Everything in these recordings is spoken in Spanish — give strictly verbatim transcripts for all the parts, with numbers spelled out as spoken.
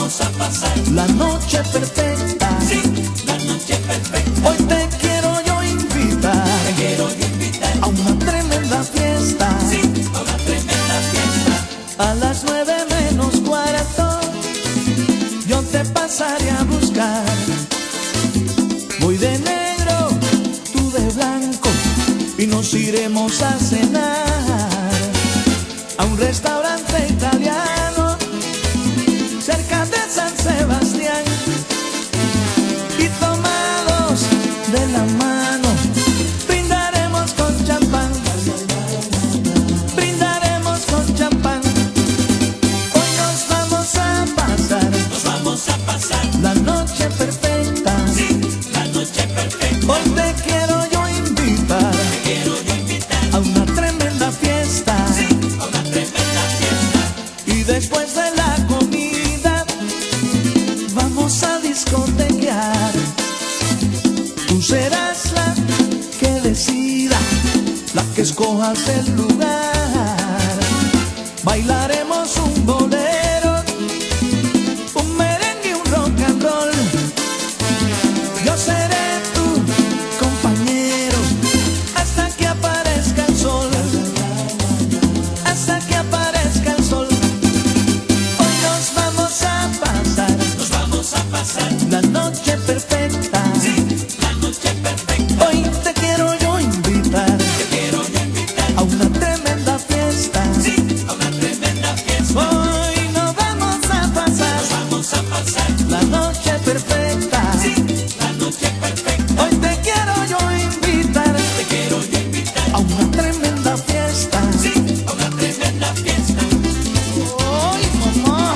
vamos a pasar la noche perfecta. Sí, la noche perfecta. Hoy te quiero yo invitar, Te quiero yo invitar a una tremenda fiesta. Sí, a una tremenda fiesta. A las nueve menos cuarto yo te pasaré a buscar. Voy de negro, tú de blanco, y nos iremos a cenar a un restaurante italiano cerca de San Sebastián. Y tomados de la mano brindaremos con champán, brindaremos con champán. Hoy nos vamos a pasar Nos vamos a pasar la noche perfecta. Sí, la noche perfecta. Hoy te quiero yo invitar Te quiero yo invitar a una tremenda fiesta. Sí, a una tremenda fiesta. Y después de la comida vamos a discotequear. Tú serás la que decida, la que escojas el lugar. Bailaremos un bolero, un merengue y un rock and roll. Yo seré tu compañero hasta que aparezca el sol, hasta que aparezca el sol. Hoy nos vamos a pasar Nos vamos a pasar la noche perfecta. Sí, la noche perfecta. Hoy te quiero yo invitar Te quiero yo invitar a una tremenda fiesta. Sí, a una tremenda fiesta. Hoy nos vamos a pasar Nos vamos a pasar la noche perfecta. Sí, la noche perfecta. Hoy te quiero yo invitar Te quiero yo invitar a una tremenda fiesta. Sí, a una tremenda fiesta. ¡Ay, mamá!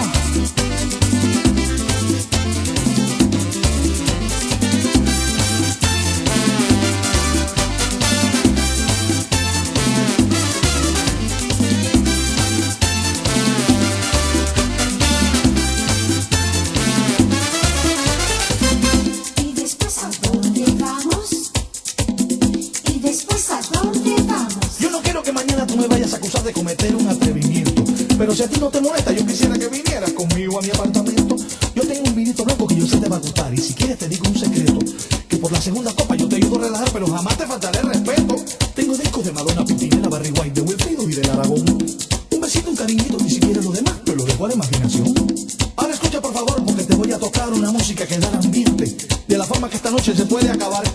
Y después a dónde vamos, y después a dónde vamos. Yo no quiero que mañana tú me vayas a acusar de cometer un atrevimiento, pero si a ti no te molesta, yo quisiera que vinieras conmigo a mi apartamento. Yo tengo un vinito blanco que yo sé te va a gustar, y si quieres te digo un secreto, que por la segunda copa yo te ayudo a relajar, pero jamás te faltaré el respeto. Tengo discos de Madonna, Pimpinela, Barry White, de Wilfrido y del Aragón. Un besito, un cariñito, ni siquiera lo demás, pero lo dejo a la imaginación. Ahora escucha por favor, porque te voy a tocar una música que da ambiente, de la forma que esta noche se puede acabar.